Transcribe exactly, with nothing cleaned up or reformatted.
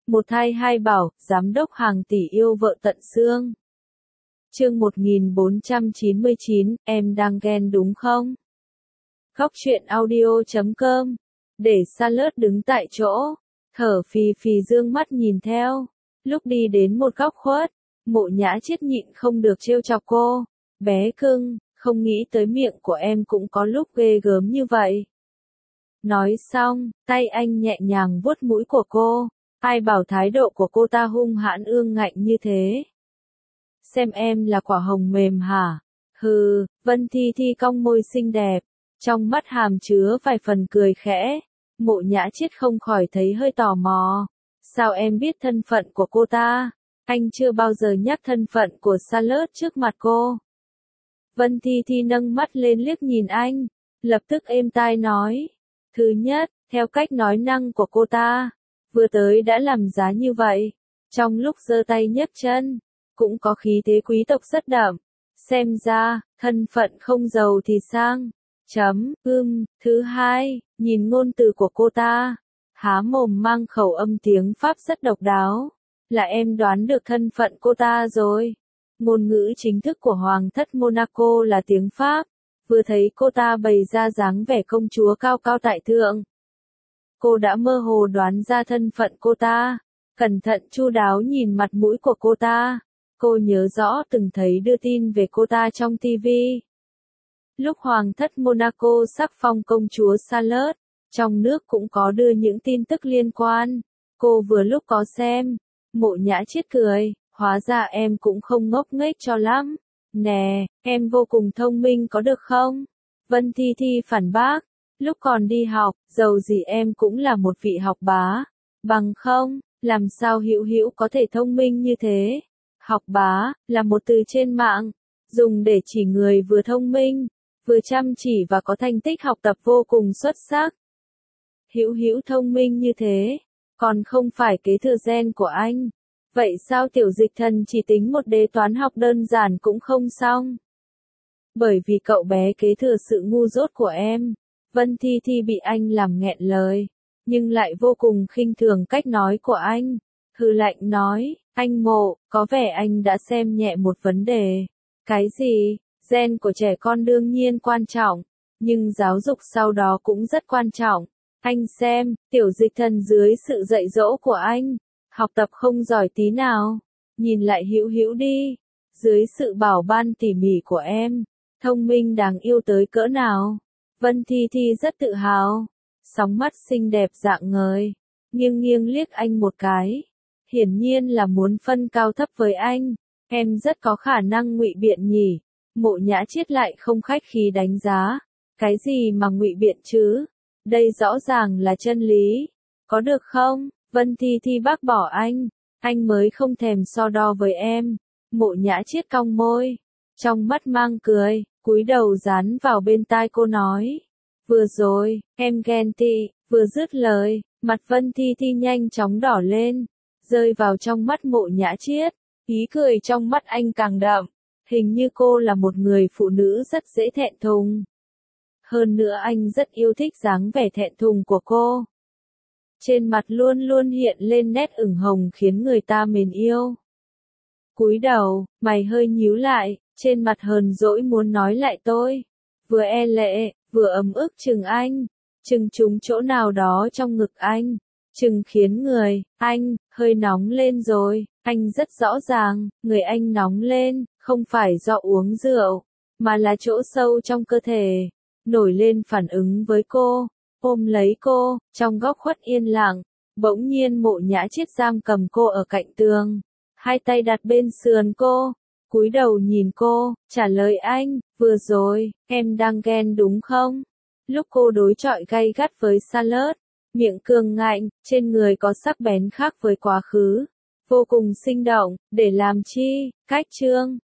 Một thai hai bảo, giám đốc hàng tỷ yêu vợ tận xương. Chương một nghìn bốn trăm chín mươi chín, em đang ghen đúng không? Góc truyện audio chấm com. Để Charlotte đứng tại chỗ, thở phì phì dương mắt nhìn theo. Lúc đi đến một góc khuất, Mộ Nhã Chiết nhịn không được trêu chọc cô. Bé cưng, không nghĩ tới miệng của em cũng có lúc ghê gớm như vậy. Nói xong, tay anh nhẹ nhàng vuốt mũi của cô. Ai bảo thái độ của cô ta hung hãn ương ngạnh như thế? Xem em là quả hồng mềm hả? Hừ, Vân Thi Thi cong môi xinh đẹp, trong mắt hàm chứa vài phần cười khẽ. Mộ Nhã Chiết không khỏi thấy hơi tò mò. Sao em biết thân phận của cô ta? Anh chưa bao giờ nhắc thân phận của Charlotte trước mặt cô. Vân Thi Thi nâng mắt lên liếc nhìn anh, lập tức êm tai nói. Thứ nhất, theo cách nói năng của cô ta, vừa tới đã làm giá như vậy, trong lúc giơ tay nhấc chân, cũng có khí thế quý tộc rất đậm. Xem ra, thân phận không giàu thì sang. Chấm, ưm, thứ hai, nhìn ngôn từ của cô ta, há mồm mang khẩu âm tiếng Pháp rất độc đáo. Là em đoán được thân phận cô ta rồi. Ngôn ngữ chính thức của Hoàng thất Monaco là tiếng Pháp. Vừa thấy cô ta bày ra dáng vẻ công chúa cao cao tại thượng, cô đã mơ hồ đoán ra thân phận cô ta. Cẩn thận chu đáo nhìn mặt mũi của cô ta, cô nhớ rõ từng thấy đưa tin về cô ta trong ti vi. Lúc Hoàng thất Monaco sắc phong công chúa Charlotte, trong nước cũng có đưa những tin tức liên quan. Cô vừa lúc có xem. Mộ Nhã Chiết cười, hóa ra em cũng không ngốc nghếch cho lắm. Nè, em vô cùng thông minh có được không? Vân Thi Thi phản bác, lúc còn đi học, dầu gì em cũng là một vị học bá. Bằng không, làm sao Hữu Hữu có thể thông minh như thế? Học bá, là một từ trên mạng, dùng để chỉ người vừa thông minh, vừa chăm chỉ và có thành tích học tập vô cùng xuất sắc. Hữu Hữu thông minh như thế, còn không phải kế thừa gen của anh. Vậy sao Tiểu Dịch Thần chỉ tính một đề toán học đơn giản cũng không xong? Bởi vì cậu bé kế thừa sự ngu dốt của em. Vân Thi Thi bị anh làm nghẹn lời, nhưng lại vô cùng khinh thường cách nói của anh. Hừ lạnh nói, anh Mộ, có vẻ anh đã xem nhẹ một vấn đề. Cái gì? Gen của trẻ con đương nhiên quan trọng, nhưng giáo dục sau đó cũng rất quan trọng. Anh xem, Tiểu Dịch Thần dưới sự dạy dỗ của anh, học tập không giỏi tí nào. Nhìn lại Hữu Hữu đi, dưới sự bảo ban tỉ mỉ của em, thông minh đáng yêu tới cỡ nào. Vân Thi Thi rất tự hào, sóng mắt xinh đẹp dạng ngời, nghiêng nghiêng liếc anh một cái. Hiển nhiên là muốn phân cao thấp với anh. Em rất có khả năng ngụy biện nhỉ? Mộ Nhã Chiết lại không khách khí đánh giá. Cái gì mà ngụy biện chứ? Đây rõ ràng là chân lý. Có được không? Vân Thi Thi bác bỏ anh. Anh mới không thèm so đo với em. Mộ Nhã Chiết cong môi, trong mắt mang cười, cúi đầu dán vào bên tai cô nói. Vừa rồi, em ghen tị. Vừa dứt lời, mặt Vân Thi Thi nhanh chóng đỏ lên, rơi vào trong mắt Mộ Nhã Chiết. Ý cười trong mắt anh càng đậm. Hình như cô là một người phụ nữ rất dễ thẹn thùng. Hơn nữa anh rất yêu thích dáng vẻ thẹn thùng của cô. Trên mặt luôn luôn hiện lên nét ửng hồng khiến người ta mến yêu. Cúi đầu, mày hơi nhíu lại, trên mặt hờn dỗi muốn nói lại tôi. Vừa e lệ, vừa ấm ức chừng anh, chừng trúng chỗ nào đó trong ngực anh, chừng khiến người, anh, hơi nóng lên rồi. Anh rất rõ ràng, người anh nóng lên, không phải do uống rượu, mà là chỗ sâu trong cơ thể, nổi lên phản ứng với cô, ôm lấy cô, trong góc khuất yên lặng, bỗng nhiên Mộ Nhã Chiết giam cầm cô ở cạnh tường, hai tay đặt bên sườn cô, cúi đầu nhìn cô, trả lời anh, vừa rồi, em đang ghen đúng không? Lúc cô đối chọi gay gắt với Charlotte, miệng cường ngạnh, trên người có sắc bén khác với quá khứ, vô cùng sinh động, để làm chi? Cách chương